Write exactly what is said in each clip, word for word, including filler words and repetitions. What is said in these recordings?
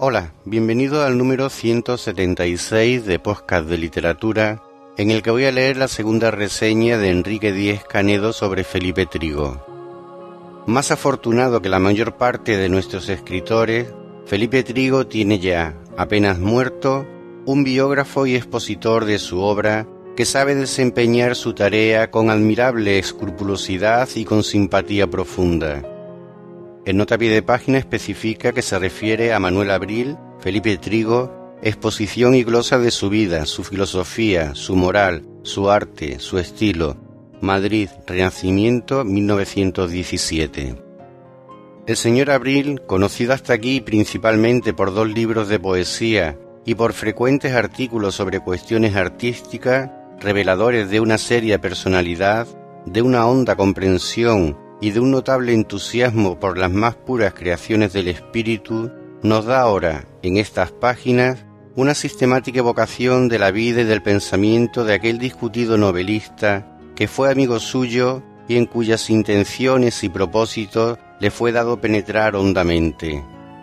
Hola, bienvenido al número ciento setenta y seis de Podcast de Literatura, en el que voy a leer la segunda reseña de Enrique Díez-Canedo sobre Felipe Trigo. Más afortunado que la mayor parte de nuestros escritores, Felipe Trigo tiene ya, apenas muerto, un biógrafo y expositor de su obra que sabe desempeñar su tarea con admirable escrupulosidad y con simpatía profunda. En nota a pie de página especifica que se refiere a Manuel Abril, Felipe Trigo, exposición y glosa de su vida, su filosofía, su moral, su arte, su estilo. Madrid, Renacimiento, mil novecientos diecisiete. El señor Abril, conocido hasta aquí principalmente por dos libros de poesía y por frecuentes artículos sobre cuestiones artísticas, reveladores de una seria personalidad, de una honda comprensión y de un notable entusiasmo por las más puras creaciones del espíritu, nos da ahora, en estas páginas, una sistemática evocación de la vida y del pensamiento de aquel discutido novelista que fue amigo suyo y en cuyas intenciones y propósitos le fue dado penetrar hondamente.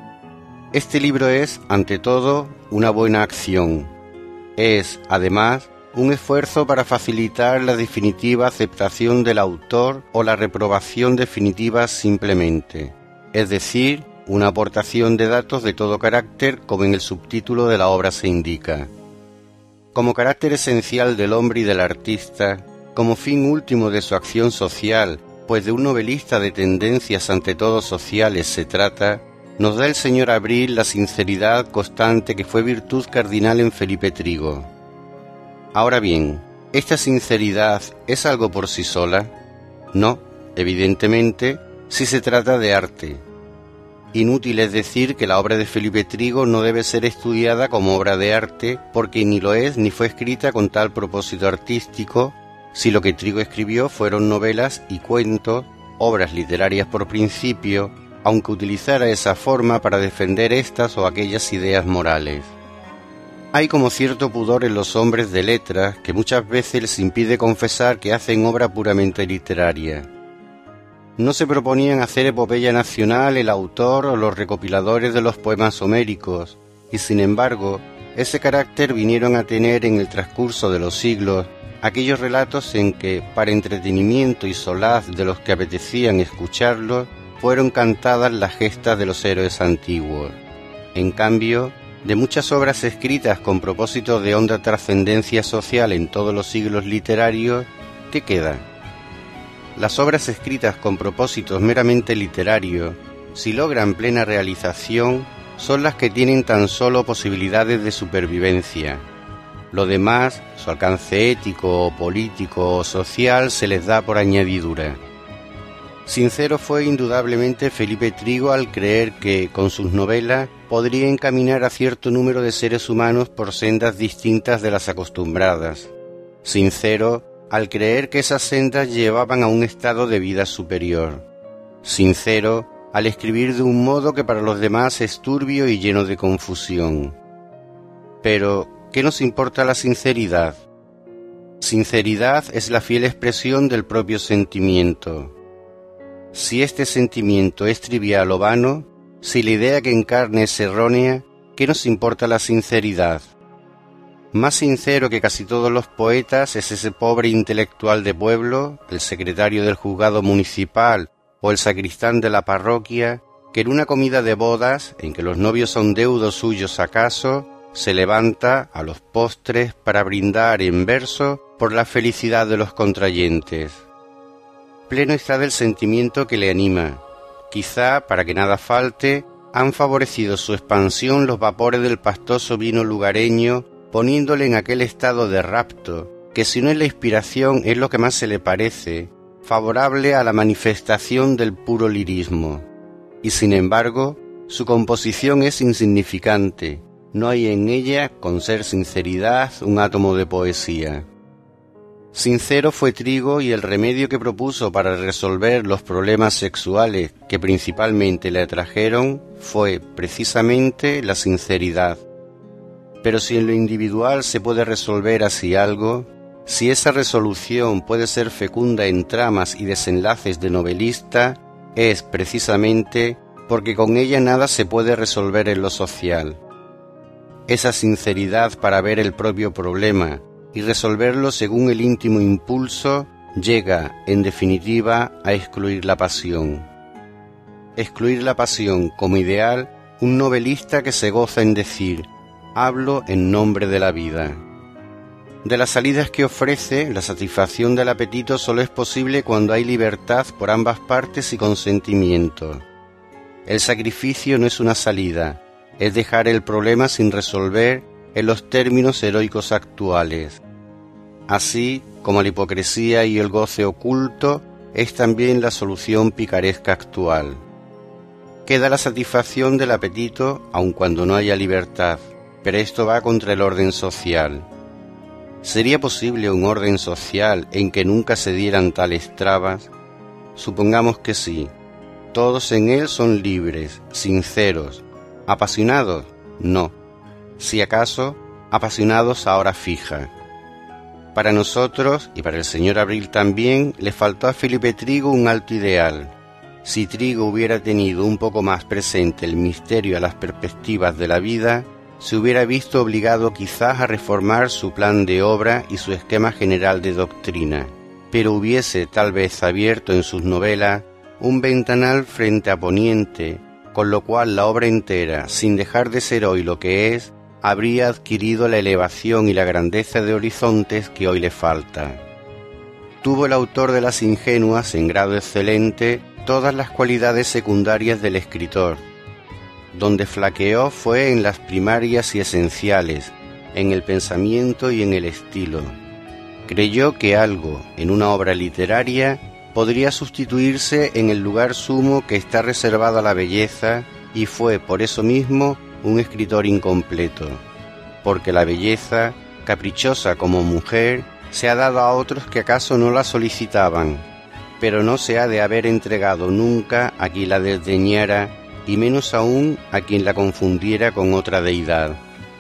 Este libro es, ante todo, una buena acción. Es, además, un esfuerzo para facilitar la definitiva aceptación del autor o la reprobación definitiva simplemente, es decir, una aportación de datos de todo carácter, como en el subtítulo de la obra se indica. Como carácter esencial del hombre y del artista, como fin último de su acción social, pues de un novelista de tendencias ante todo sociales se trata, nos da el señor Abril la sinceridad constante que fue virtud cardinal en Felipe Trigo. Ahora bien, ¿esta sinceridad es algo por sí sola? No, evidentemente, si se trata de arte. Inútil es decir que la obra de Felipe Trigo no debe ser estudiada como obra de arte, porque ni lo es ni fue escrita con tal propósito artístico, si lo que Trigo escribió fueron novelas y cuentos, obras literarias por principio, aunque utilizara esa forma para defender estas o aquellas ideas morales. Hay como cierto pudor en los hombres de letras que muchas veces les impide confesar que hacen obra puramente literaria. No se proponían hacer epopeya nacional el autor o los recopiladores de los poemas homéricos, y sin embargo, ese carácter vinieron a tener en el transcurso de los siglos aquellos relatos en que, para entretenimiento y solaz de los que apetecían escucharlos, fueron cantadas las gestas de los héroes antiguos. En cambio, de muchas obras escritas con propósito de honda trascendencia social en todos los siglos literarios, ¿qué queda? Las obras escritas con propósitos meramente literarios, si logran plena realización, son las que tienen tan solo posibilidades de supervivencia. Lo demás, su alcance ético o político o social, se les da por añadidura. Sincero fue indudablemente Felipe Trigo al creer que, con sus novelas, podría encaminar a cierto número de seres humanos por sendas distintas de las acostumbradas. Sincero al creer que esas sendas llevaban a un estado de vida superior. Sincero al escribir de un modo que para los demás es turbio y lleno de confusión. Pero, ¿qué nos importa la sinceridad? Sinceridad es la fiel expresión del propio sentimiento. Si este sentimiento es trivial o vano, si la idea que encarne es errónea, ¿qué nos importa la sinceridad? Más sincero que casi todos los poetas es ese pobre intelectual de pueblo, el secretario del juzgado municipal o el sacristán de la parroquia, que en una comida de bodas, en que los novios son deudos suyos acaso, se levanta a los postres para brindar en verso por la felicidad de los contrayentes. Pleno está del sentimiento que le anima. Quizá, para que nada falte, han favorecido su expansión los vapores del pastoso vino lugareño, poniéndole en aquel estado de rapto, que si no es la inspiración es lo que más se le parece, favorable a la manifestación del puro lirismo. Y sin embargo, su composición es insignificante, no hay en ella, con ser sinceridad, un átomo de poesía. Sincero fue Trigo y el remedio que propuso para resolver los problemas sexuales que principalmente le atrajeron fue precisamente la sinceridad. Pero si en lo individual se puede resolver así algo, si esa resolución puede ser fecunda en tramas y desenlaces de novelista, es precisamente porque con ella nada se puede resolver en lo social. Esa sinceridad para ver el propio problema y resolverlo según el íntimo impulso llega, en definitiva, a excluir la pasión. Excluir la pasión como ideal, un novelista que se goza en decir: hablo en nombre de la vida. De las salidas que ofrece, la satisfacción del apetito solo es posible cuando hay libertad por ambas partes y consentimiento. El sacrificio no es una salida, es dejar el problema sin resolver en los términos heroicos actuales. Así como la hipocresía y el goce oculto es también la solución picaresca actual. Queda la satisfacción del apetito aun cuando no haya libertad, pero esto va contra el orden social. ¿Sería posible un orden social en que nunca se dieran tales trabas? Supongamos que sí. Todos en él son libres, sinceros. ¿Apasionados? No. Si acaso, apasionados a hora fija. Para nosotros, y para el señor Abril también, le faltó a Felipe Trigo un alto ideal. Si Trigo hubiera tenido un poco más presente el misterio a las perspectivas de la vida, se hubiera visto obligado quizás a reformar su plan de obra y su esquema general de doctrina, pero hubiese tal vez abierto en sus novelas un ventanal frente a Poniente, con lo cual la obra entera, sin dejar de ser hoy lo que es, habría adquirido la elevación y la grandeza de horizontes que hoy le falta. Tuvo el autor de Las Ingenuas, en grado excelente, todas las cualidades secundarias del escritor. Donde flaqueó fue en las primarias y esenciales, en el pensamiento y en el estilo. Creyó que algo, en una obra literaria, podría sustituirse en el lugar sumo que está reservado a la belleza, y fue, por eso mismo, un escritor incompleto, porque la belleza, caprichosa como mujer, se ha dado a otros que acaso no la solicitaban, pero no se ha de haber entregado nunca a quien la desdeñara, y menos aún a quien la confundiera con otra deidad.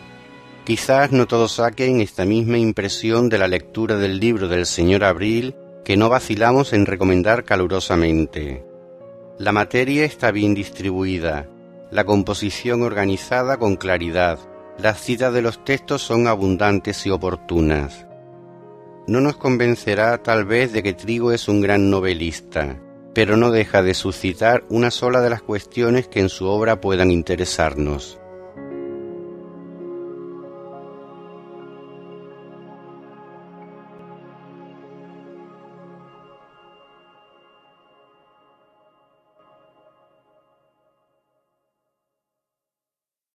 Quizás no todos saquen esta misma impresión de la lectura del libro del señor Abril, que no vacilamos en recomendar calurosamente. La materia está bien distribuida, la composición organizada con claridad, las citas de los textos son abundantes y oportunas. No nos convencerá tal vez de que Trigo es un gran novelista, pero no deja de suscitar una sola de las cuestiones que en su obra puedan interesarnos.